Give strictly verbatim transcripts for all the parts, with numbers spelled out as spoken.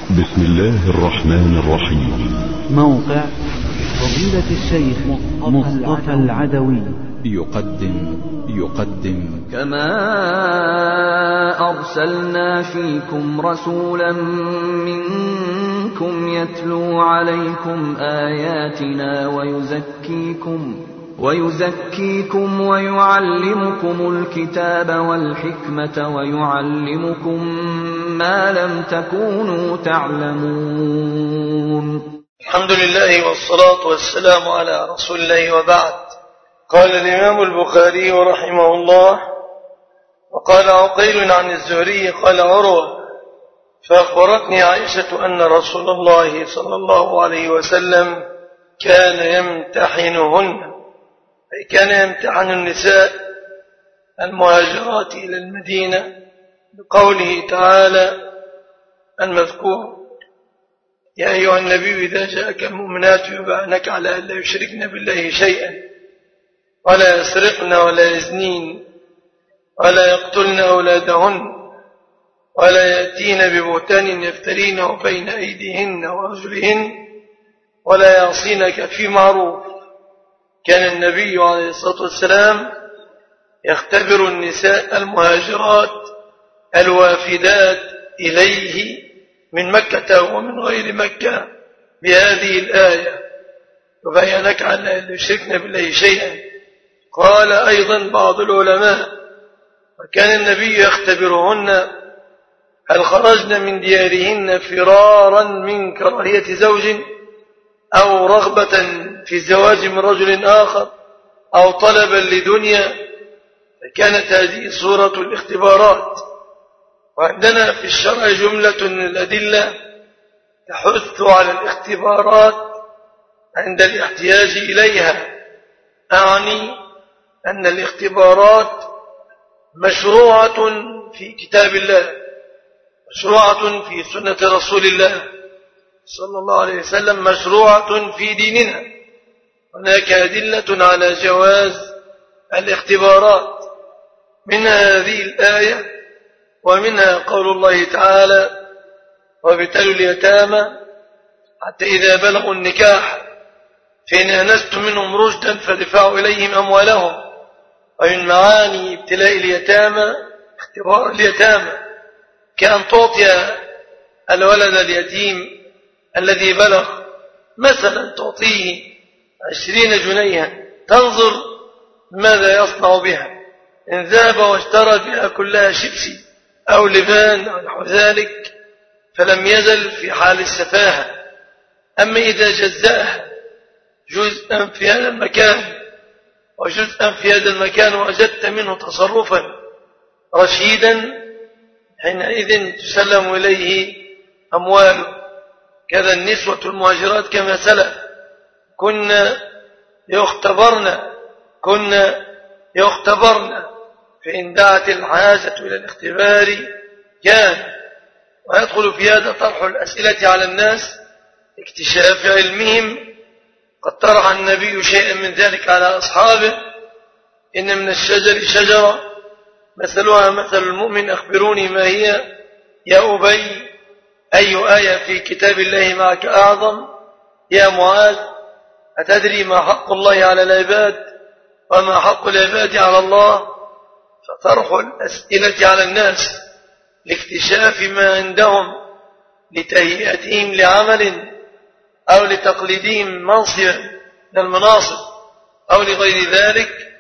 بسم الله الرحمن الرحيم. موقع فضيلة الشيخ مصطفى العدوي يقدم يقدم كما أرسلنا فيكم رسولا منكم يتلو عليكم آياتنا ويزكيكم ويزكيكم ويعلمكم الكتاب والحكمة ويعلمكم ما لم تكونوا تعلمون. الحمد لله والصلاة والسلام على رسول الله، وبعد. قال الإمام البخاري رحمه الله: وقال عقيل عن الزهري قال عروة: فأخبرتني عائشة أن رسول الله صلى الله عليه وسلم كان يمتحنهن، أي كان يمتحن النساء المهاجرات إلى المدينة بقوله تعالى المذكور: يا أيها النبي إذا جاءك المؤمنات يبايعنك على أن لا يشركن بالله شيئا ولا يسرقن ولا يزنين ولا يقتلن أولادهن ولا يأتين ببهتان يفترينه بين أيديهن وأرجلهن ولا يعصينك في معروف. كان النبي عليه الصلاة والسلام يختبر النساء المهاجرات الوافدات إليه من مكة ومن غير مكة بهذه الآية: يبايعنك على أن لا يشركن بالله شيئا. قال أيضا بعض العلماء: وكان النبي يختبرهن هل خرجن من ديارهن فرارا من كراهية زوج أو رغبة في الزواج من رجل آخر أو طلبا لدنيا، فكانت هذه صورة الاختبارات. وعندنا في الشرع جملة من الأدلة تحث على الاختبارات عند الاحتياج إليها، أعني أن الاختبارات مشروعة في كتاب الله، مشروعة في سنة رسول الله صلى الله عليه وسلم، مشروعة في ديننا. هناك أدلة على جواز الاختبارات، منها هذه الآية، ومنها قول الله تعالى: وابتلوا اليتامى حتى إذا بلغوا النكاح فإن آنستم منهم رشدا فادفعوا إليهم أموالهم. ومن معاني ابتلاء اليتامى اختبار اليتامى كأن تعطي الولد اليتيم الذي بلغ مثلا تعطيه عشرين جنيها، تنظر ماذا يصنع بها، إن ذهب واشترى بها كلها شيبسي أو لبان أو نحو ذلك فلم يزل في حال السفاهة. أما إذا جزأها جزءا في هذا المكان وجزءا في هذا المكان وجدت منه تصرفا رشيدا، حينئذ تسلم إليه أمواله. كذا النسوة المهاجرات كما سلف كنا يختبرن كنا يختبرن فإن دعت الحاجة إلى الاختبار كان. ويدخل في هذا طرح الأسئلة على الناس، اكتشاف علمهم. قد طرح النبي شيئا من ذلك على أصحابه: إن من الشجر شجرة مثلها مثل المؤمن أخبروني ما هي يا أبي، أي آية في كتاب الله معك أعظم؟ يا معاذ أتدري ما حق الله على العباد وما حق العباد على الله؟ فطرح الأسئلة على الناس لاكتشاف ما عندهم لتهيئتهم لعمل أو لتقليدهم منصبا من المناصب أو لغير ذلك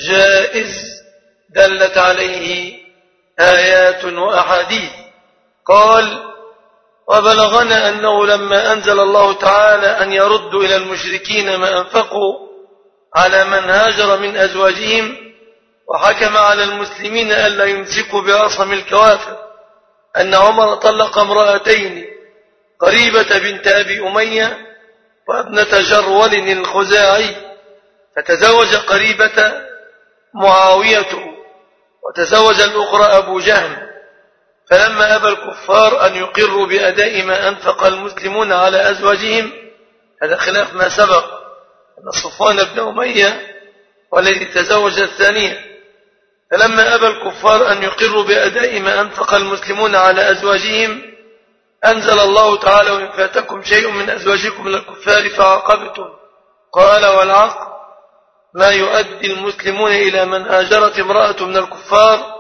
جائز، دلت عليه آيات وأحاديث. قال: وبلغنا أنه لما أنزل الله تعالى أن يردوا إلى المشركين ما أنفقوا على من هاجر من أزواجهم وحكم على المسلمين ألا يمسكوا بعصم الكوافر، أن عمر طلق امرأتين، قريبة بنت أبي أمية وابنة جرول الخزاعي، فتزوج قريبة معاوية وتزوج الأخرى أبو جهم. فلما أبى الكفار أن يقروا بأداء ما أنفق المسلمون على أزواجهم، هذا خلاف ما سبق أن صفوان بن أمية والذي تزوج الثانية، فلما أبى الكفار أن يقروا بأداء ما أنفق المسلمون على أزواجهم أنزل الله تعالى وإن فاتكم شيء من أزواجكم من الكفار فعاقبتم. قال والعقل ما يؤدي المسلمون إلى من هاجرت امرأة من الكفار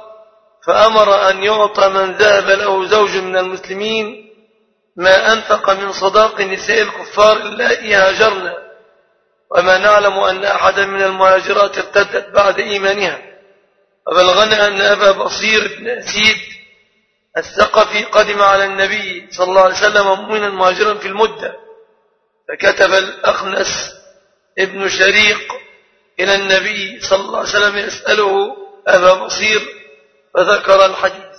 فأمر أن يعطى من ذهب له زوج من المسلمين ما أنفق من صداق نساء الكفار اللائي هاجرنا، وما نعلم أن أحدا من المهاجرات ارتدت بعد إيمانها. وبلغنا أن أبا بصير بن أسيد الثقفي قدم على النبي صلى الله عليه وسلم مؤمنا مهاجرا في المدة، فكتب الأخنس ابن شريق إلى النبي صلى الله عليه وسلم يسأله أبا بصير فذكر الحديث.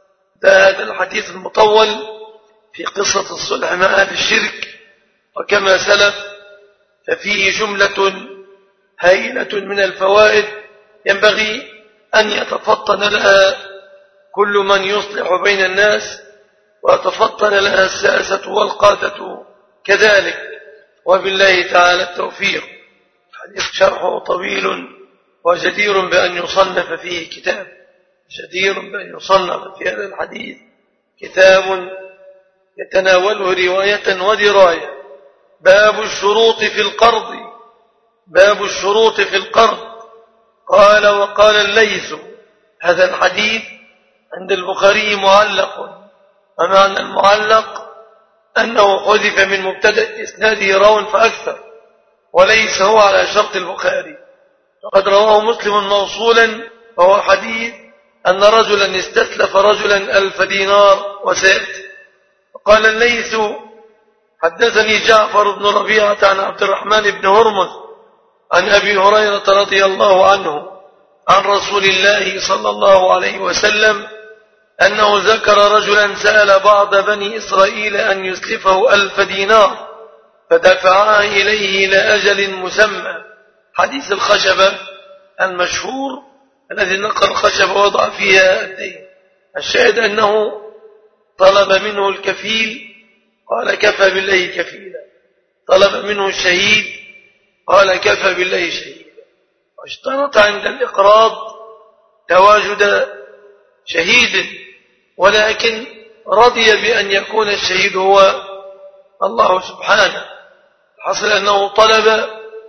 هذا الحديث المطول في قصة الصلح مع أهل الشرك، وكما سلف ففيه جملة هائلة من الفوائد ينبغي أن يتفطن لها كل من يصلح بين الناس، ويتفطن لها الساسة والقادة كذلك، وبالله تعالى التوفيق. حديث شرحه طويل وجدير بأن يصنف فيه كتاب، جدير بأن يصنف في هذا الحديث كتاب يتناوله رواية ودراية. باب الشروط في القرض. باب الشروط في القرض. قال وقال الليث هذا الحديث عند البخاري معلق، ومعنى المعلق أنه حذف من مبتدأ إسناده راو فأكثر، وليس هو على شرط البخاري. فقد رواه مسلم موصولا، وهو حديث أن رجلا استسلف رجلا ألف دينار وسيأتي. وقال الليث حدثني جعفر بن ربيعة عن عبد الرحمن بن هرمز عن أبي هريرة رضي الله عنه عن رسول الله صلى الله عليه وسلم أنه ذكر رجلا سأل بعض بني إسرائيل أن يسلفه ألف دينار فدفعها إليه إلى أجل مسمى. حديث الخشبة المشهور الذي نقر الخشبة ووضع فيها الدين. الشاهد أنه طلب منه الكفيل قال كفى بالله كفيلا، طلب منه الشهيد قال كفى بالله شهيدا، واشترط عند الإقراض تواجد شهيد، ولكن رضي بأن يكون الشهيد هو الله سبحانه. حصل أنه طلب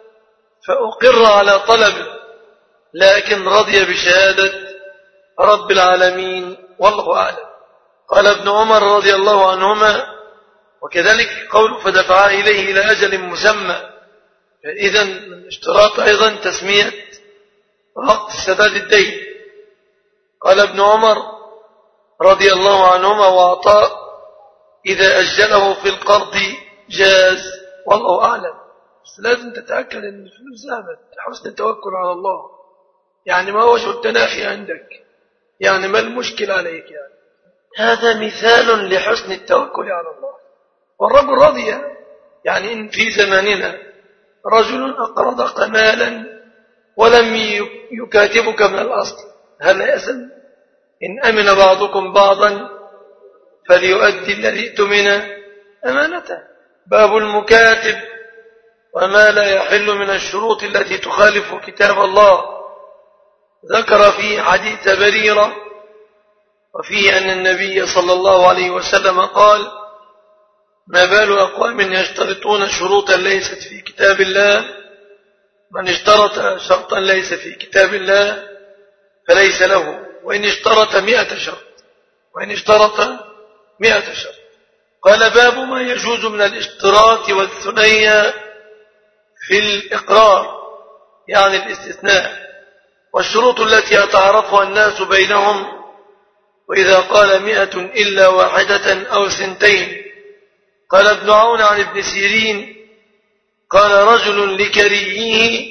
فأقر على طلبه، لكن رضي بشهادة رب العالمين والله أعلم. قال ابن عمر رضي الله عنهما وكذلك قول فدفع إليه إلى أجل مسمى، فإذا من اشتراط أيضا تسمية وقت سداد الدين. قال ابن عمر رضي الله عنهما وعطاء إذا أجله في القرض جاز والله أعلم. بس لازم تتأكد أن الفلوس ذهبت، حسن التوكل على الله. يعني ما وجه التناحي عندك؟ يعني ما المشكل عليك؟ يعني هذا مثال لحسن التوكل على الله. والرجل رضي. يعني إن في زماننا رجل أقرضك مالا ولم يكاتبك من الأصل، هل يأثم؟ إن أمن بعضكم بعضا فليؤدي الذي اؤتمن أمانته. باب المكاتب وما لا يحل من الشروط التي تخالف كتاب الله. ذكر فيه حديث بريرة وفيه أن النبي صلى الله عليه وسلم قال ما بال أقوام يشترطون شروطا ليست في كتاب الله، من اشترط شرطا ليس في كتاب الله فليس له، وإن اشترط مئة شرط وإن اشترط مئة شرط. قال باب ما يجوز من الاشتراط والثنية في الإقرار، يعني الاستثناء، والشروط التي يتعرفها الناس بينهم، وإذا قال مئة إلا واحدة أو سنتين. قال ابن عون عن ابن سيرين قال رجل لكريه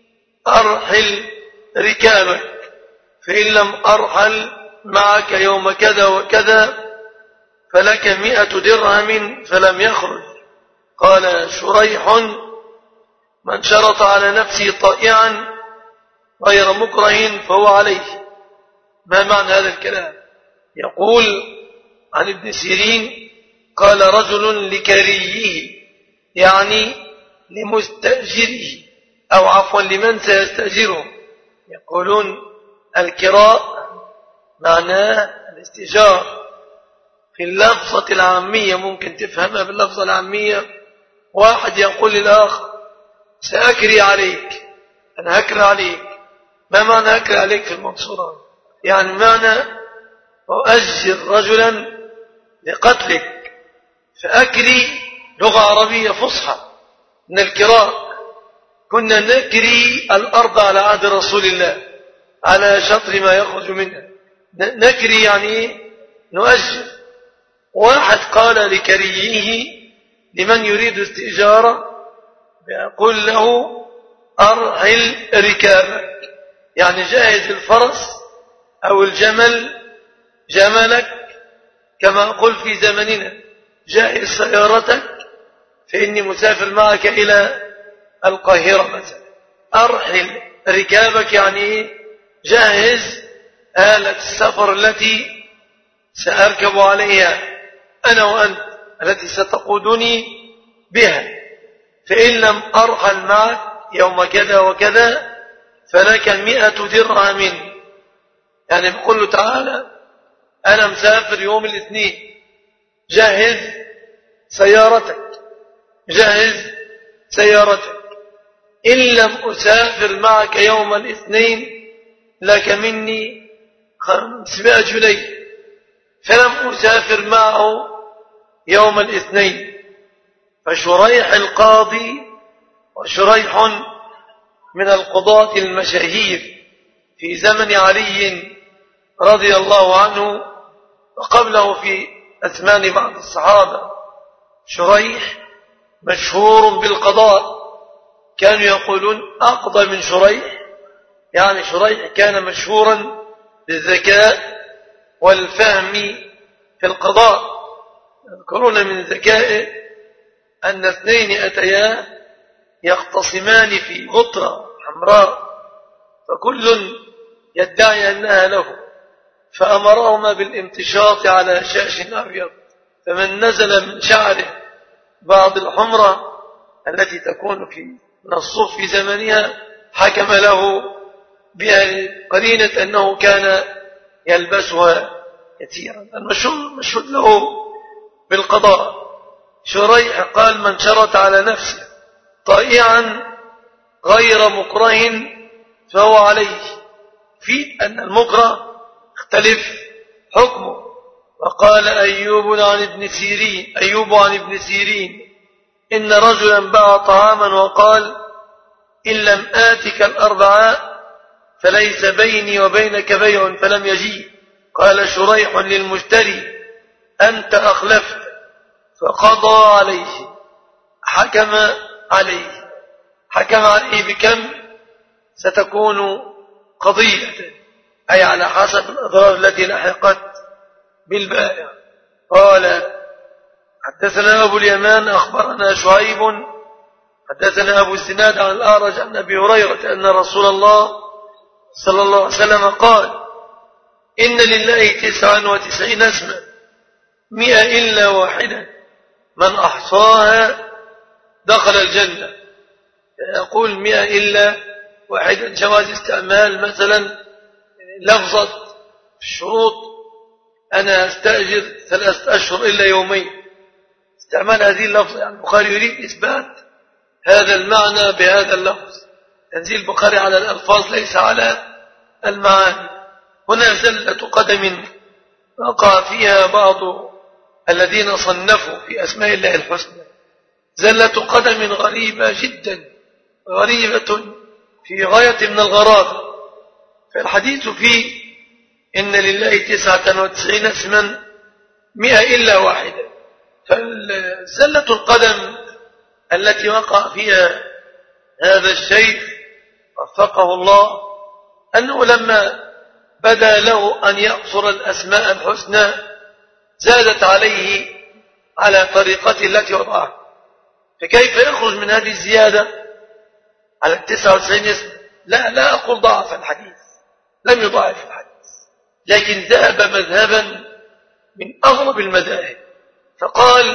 أرحل ركابك، فإن لم أرحل معك يوم كذا وكذا فلك مئة درهم، فلم يخرج. قال شريح من شرط على نفسه طائعا غير مكره فهو عليه. ما معنى هذا الكلام؟ يقول عن ابن سيرين قال رجل لكريه، يعني لمستأجره، أو عفوا لمن سيستأجره. يقولون الكراء معناه الاستئجار، في اللفظة العامية ممكن تفهمها باللفظة العامية. واحد يقول للآخر سأكري عليك، أنا هكري عليك. ما معنى هكري عليك في المنصورة؟ يعني معنى أؤجر رجلا لقتلك. فأكري لغة عربية فصحى من الكراء. كنا نكري الأرض على عهد رسول الله على شطر ما يخرج منها. نكري يعني نؤجر. واحد قال لكريه لمن يريد استئجاره بيقول له أرحل ركابك، يعني جاهز الفرس أو الجمل جملك، كما أقول في زمننا جاهز سيارتك فإني مسافر معك إلى القاهرة مثلا. أرحل ركابك يعني جاهز آلة السفر التي سأركب عليها أنا وأنت، التي ستقودني بها. فإن لم أرحل معك يوم كذا وكذا فلك مئة درهم. يعني بقول له تعالى أنا مسافر يوم الاثنين، جهز سيارتك جهز سيارتك. إن لم أسافر معك يوم الاثنين لك مني خمسمائة جنيه. فلم أسافر معه يوم الاثنين. فشريح القاضي وشريح من القضاة المشاهير في زمن علي رضي الله عنه وقبله في أزمان بعض الصحابة، شريح مشهور بالقضاء. كانوا يقولون أقضى من شريح، يعني شريح كان مشهورا بالذكاء والفهم في القضاء. يذكرون من ذكائه أن اثنين أتيا يختصمان في غطرة حمراء، فكل يدعي أنها له، فأمرهما بالامتشاط على شاش أبيض، فمن نزل من شعره بعض الحمرة التي تكون في الصوف في زمنها حكم له بها قرينة أنه كان يلبسها كثيرا. المشهود مشهود له بالقضاء. شريح قال من شرط على نفسه طائعا غير مكره فهو عليه، في أن المكره اختلف حكمه. وقال أيوب عن ابن سيرين أيوب عن ابن سيرين إن رجلا باع طعاما وقال إن لم آتك الأربعاء فليس بيني وبينك بيع، فلم يجيء. قال شريح للمشتري أنت أخلفت، فقضى عليه حكم عليه حكم عليه بكم ستكون قضية، أي على حسب الأضرار التي لحقت بالبائع. قال حدثنا أبو اليمان أخبرنا شعيب حدثنا أبو الزناد عن الأعرج عن أبي هريرة أن رسول الله صلى الله عليه وسلم قال إن لله تسعا وتسعين اسما مئة إلا واحدة من أحصاها دخل الجنة. يقول مئة إلا واحدة جواز استعمال مثلا لفظة الشروط أنا أستأجر ثلاثة أشهر إلا يومين، استعمال هذه اللفظة. يعني البخاري يريد إثبات هذا المعنى بهذا اللفظ. تنزيل البخاري على الألفاظ ليس على المعاني. هنا زلة قدم وقع فيها بعض الذين صنفوا في أسماء الله الحسنى، زلة قدم غريبة جدا، غريبة في غاية من الغرابة. فالحديث فيه إن لله تسعة وتسعين اسما مئة إلا واحدة. فزلة القدم التي وقع فيها هذا الشيخ وفقه الله أنه لما بدا له أن يقصر الأسماء الحسنى زادت عليه على طريقته التي وضعها. فكيف يخرج من هذه الزيادة على التسعة وتسعين اسم؟ لا لا أقول ضعف الحديث، لم يضاعف الحديث، لكن ذهب مذهبا من أغرب المذاهب، فقال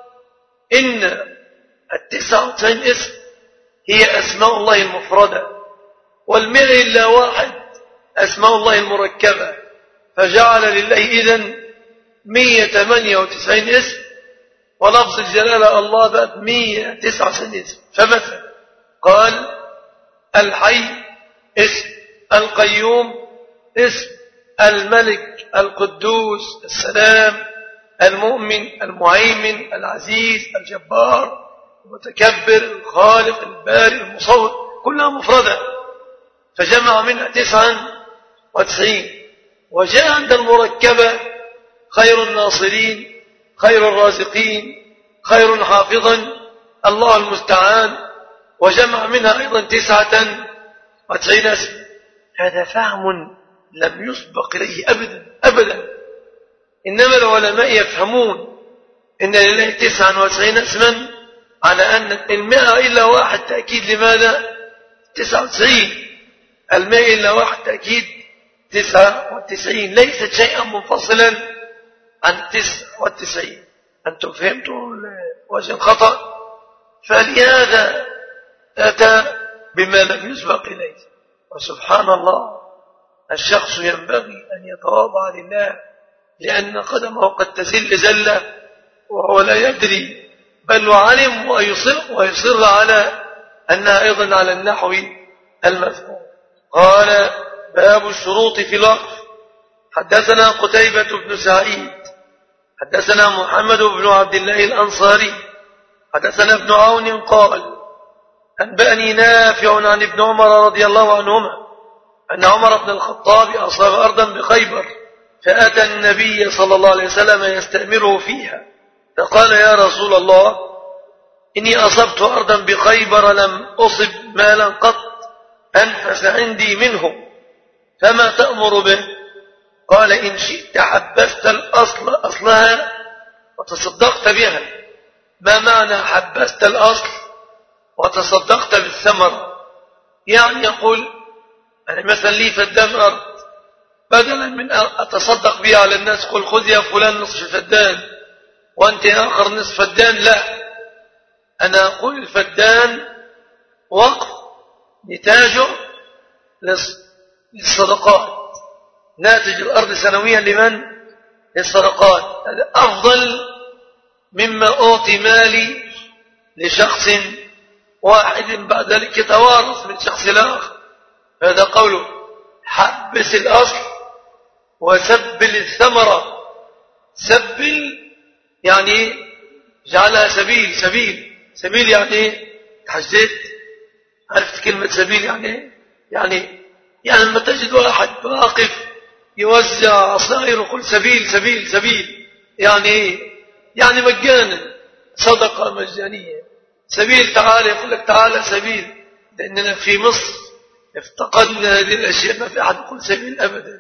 إن التسعة وتسعين اسم هي أسماء الله المفردة، والمئة إلا واحد أسماء الله المركبة، فجعل لله إذن مية وثمانية وتسعين اسم، ولفظ الجلالة الله بقى مية وتسعة وتسعين اسم. فمثلا قال الحي اسم، القيوم اسم، الملك، القدوس، السلام، المؤمن، المهيمن، العزيز، الجبار، المتكبر، الخالق، البارئ، المصور، كلها مفردة، فجمع منها تسعا وتسعين. وجاء عند المركبة خير الناصرين، خير الرازقين، خير حافظا، الله المستعان، وجمع منها أيضا تسعة وتسعين اسم. هذا فهم لم يسبق إليه أبدا أبدا. إنما العلماء يفهمون إن لله تسعة وتسعين اسما على أن المئة إلا واحد تأكيد. لماذا تسعة وتسعين؟ المئة إلا واحد تأكيد تسعة وتسعين، ليست شيئا منفصلا عن تسعة وتسعين. أنتم فهمتوا وجه الخطأ؟ فلهذا أتى بما لم يسبق إليه. وسبحان الله، الشخص ينبغي أن يتواضع لله، لأن قدمه قد تزل زلة وهو لا يدري، بل وعلم ويصر, ويصر على أنها أيضا على النحو المذكور. قال باب الشروط في الوقف. حدثنا قتيبة بن سعيد حدثنا محمد بن عبد الله الأنصاري حدثنا ابن عون قال أنبأني نافع عن ابن عمر رضي الله عنهما أن عمر بن الخطاب أصاب أرضا بخيبر، فأتى النبي صلى الله عليه وسلم يستأمره فيها، فقال يا رسول الله إني أصبت أرضا بخيبر لم أصب مالا قط أنفس عندي منه، فما تأمر به؟ قال إن شئت حبست الأصل أصلها وتصدقت بها. ما معنى حبست الأصل وتصدقت بالثمر؟ يعني يقول أنا مثلا لي فدان أرض، بدلا من أتصدق بها على الناس قل خذ يا فلان نصف فدان وأنت آخر نصف فدان، لا، أنا أقول الفدان وقف نتاجه للصدقات، ناتج الأرض سنويا لمن؟ للصدقات. هذا أفضل مما أعطي مالي لشخص واحد بعد ذلك يتوارث من شخص الآخر. هذا قوله حبس الأصل وسبل الثمرة. سبل يعني جعلها سبيل. سبيل سبيل يعني حجيت، عرفت كلمة سبيل يعني يعني يعني لما تجد واحد واقف يوزع عصائر ويقول سبيل سبيل سبيل، يعني يعني مجانا، صدقة مجانية. سبيل تعالى، يقول لك تعالى سبيل، لأننا في مصر افتقدنا هذه الأشياء، ما في أحد يقول سبيل أبدا.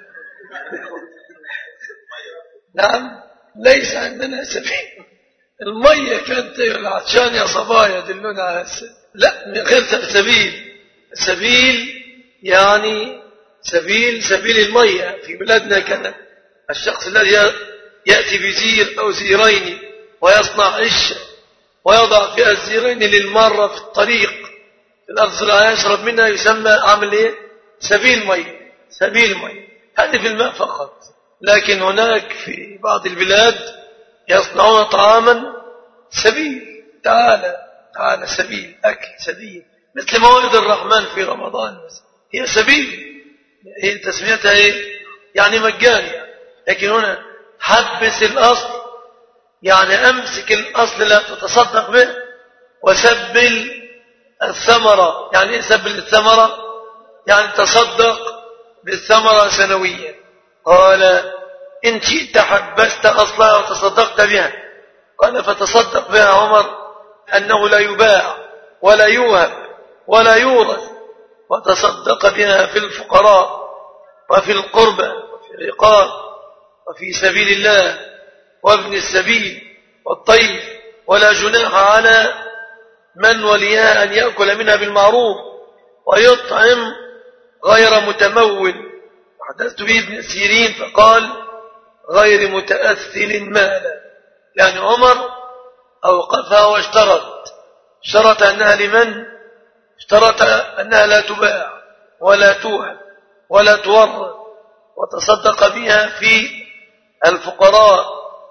نعم، ليس عندنا سبيل. المية كانت العطشان يا صبايا دلونا على السبيل، لا، من غير سبيل. سبيل يعني سبيل سبيل المية. في بلادنا كان الشخص الذي يأتي بزير أو زيرين ويصنع عشة ويضع فيها الزيرين للمرة في الطريق في الأرض الزراعية يشرب منها، يسمى عامل إيه؟ سبيل مية. سبيل مية هذه في الماء فقط. لكن هناك في بعض البلاد يصنعون طعاما سبيل، تعالى تعالى سبيل أكل سبيل، مثل موائد الرحمن في رمضان هي سبيل، هي تسميتها إيه؟ يعني مجانية. لكن هنا حبس الأصل يعني أمسك الأصل لا تتصدق به، وسبل الثمرة يعني إيه سبل الثمرة؟ يعني تصدق بالثمرة سنويا. قال إن شئت حبست أصلها وتصدقت بها. قال فتصدق بها عمر أنه لا يباع ولا يوهب ولا يورث، وتصدق بها في الفقراء وفي القربى وفي الرقاب وفي سبيل الله وابن السبيل والطيف، ولا جناح على من وليها أن يأكل منها بالمعروف ويطعم غير متمول. وحدثت به ابن سيرين فقال غير متأثل مالا، يعني عمر أوقفها واشترط اشترط أنها لمن؟ اشترط أنها لا تباع ولا توهب ولا تورث، وتصدق بها في الفقراء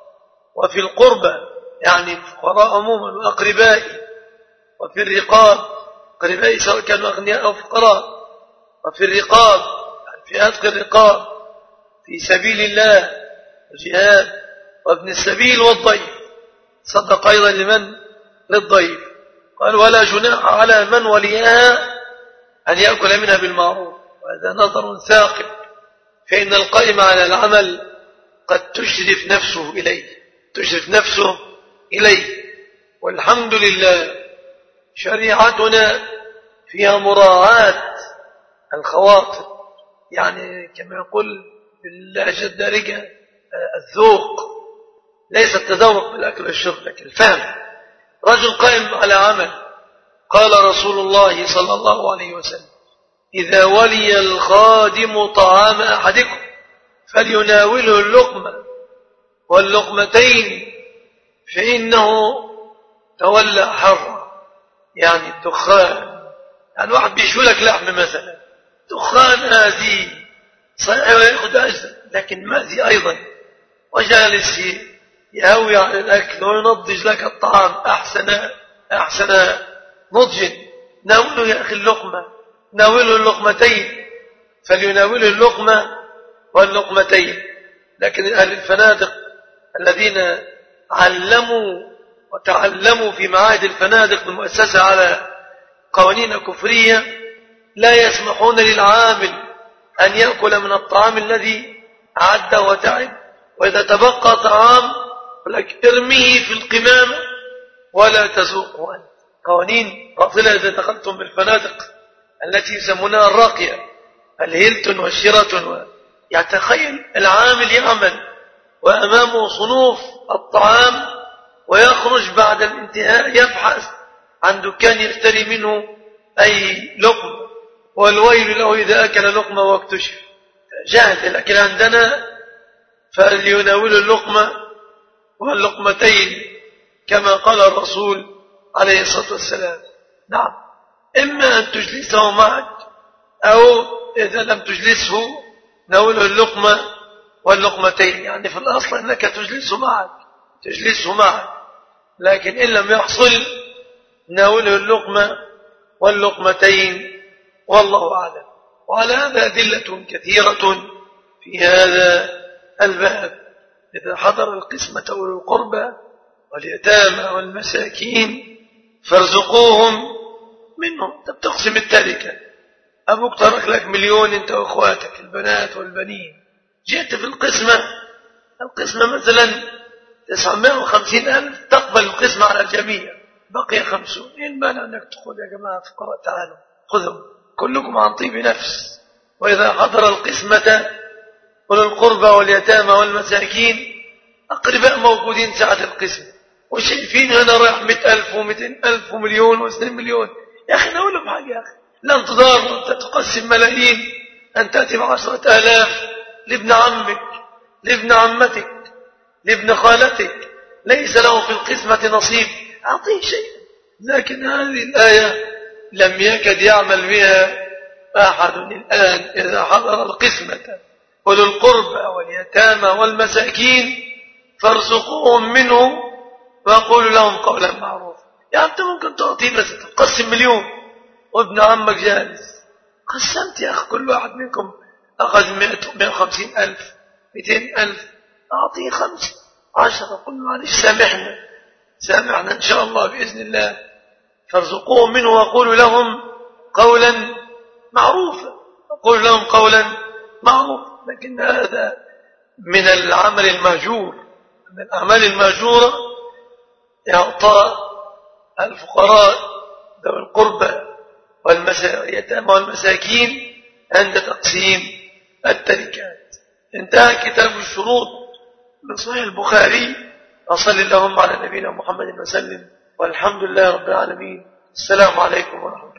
وفي القربى يعني الفقراء عموما وأقربائي، وفي الرقاب أقربائي سواء كانوا أغنياء أو فقراء، وفي الرقاب يعني في عتق الرقاب في سبيل الله وجهاد، وابن السبيل والضيف. صدق أيضا لمن؟ للضيف. قال ولا جناح على من وليها أن يأكل منها بالمعروف. وهذا نظر ثاقب، فإن القائم على العمل قد تشرف نفسه إليه تشرف نفسه إليه والحمد لله شريعتنا فيها مراعاة الخواطر، يعني كما يقول باللهجة الدارجة الذوق، ليس التذوق بالأكل والشرب لكن الفهم. رجل قائم على عمل، قال رسول الله صلى الله عليه وسلم إذا ولي الخادم طعام أحدكم فليناوله اللقمة واللقمتين فإنه تولى حرا، يعني الدخان، يعني واحد بيشولك لحم مثلا، دخان هذه صحيح ويأخذ أجر لكن مأذي أيضا، وجالس يهوي على الأكل وينضج لك الطعام أحسن أحسن نضج. ناوله يا أخي اللقمة، ناوله اللقمتين، فليناوله اللقمة واللقمتين. لكن أهل الفنادق الذين علموا وتعلموا في معاهد الفنادق المؤسسة على قوانين كفرية لا يسمحون للعامل أن يأكل من الطعام الذي أعده وتعب، وإذا تبقى طعام لك ارميه في القمامة ولا تذوقه أنت. قوانين باطلة. إذا دخلتم بالفنادق التي يسمونها الراقية الهيلتون والشيراتون، يتخيل العامل يعمل وأمامه صنوف الطعام ويخرج بعد الانتهاء يبحث عن دكان يشتري منه أي لقمة، والويل له إذا أكل لقمة واكتشف. جاهد الأكل عندنا فليناول اللقمة واللقمتين كما قال الرسول عليه الصلاة والسلام. نعم، إما أن تجلسه معك أو إذا لم تجلسه ناوله اللقمة واللقمتين، يعني في الأصل أنك تجلسه معك تجلسه معك لكن إن لم يحصل ناوله اللقمة واللقمتين والله أعلم. وعلى هذا أدلة كثيرة في هذا الباب. إذا حضر القسمة أولي القربى واليتامى والمساكين فارزقوهم منهم. أنت بتقسم التركة، أبوك ترك لك مليون أنت وأخواتك البنات والبنين، جئت في القسمة القسمة مثلا تسعمائة وخمسين ألف، تقبل القسمة على الجميع، بقي خمسون. إيه المانع أنك تقول يا جماعة فقراء تعالوا خذوا كلكم عن طيب نفس. وإذا حضر القسمة أولي القربى واليتامى والمساكين أقرباء موجودين ساعة القسمة وشايفين هنا رايح مئة ألف ومئتين ألف ومليون واثنين مليون، يا أخي نقول لهم حاجة يا أخي، لن تضار وأنت تقسم ملايين أن تأتي بعشرة آلاف لابن عمك لابن عمتك لابن خالتك ليس له في القسمة نصيب، أعطيه شيء. لكن هذه الآية لم يكد يعمل بها أحد الآن. إذا حضر القسمة أولي القربى واليتامى والمساكين فارزقوهم منه وقولوا لهم قولا معروفا. يعني أنت ممكن تعطيه بس تقسم مليون وابن عمك جالس، قسمت يا أخي كل واحد منكم أخذ مئة وخمسين ألف مئتين ألف، أعطيه خمسة عشرة، قل معلش سامحنا سامحنا إن شاء الله بإذن الله. فارزقوهم منه وقولوا لهم قولا معروفا وقولوا لهم قولا معروفا. لكن هذا من العمل المهجور، من الأعمال المهجورة إعطاء الفقراء ذوي القربى واليتامى والمساكين عند تقسيم التركات. انتهى كتاب الشروط من صحيح البخاري. وصلى اللهم على نبينا محمد وسلم، والحمد لله رب العالمين. السلام عليكم ورحمة الله.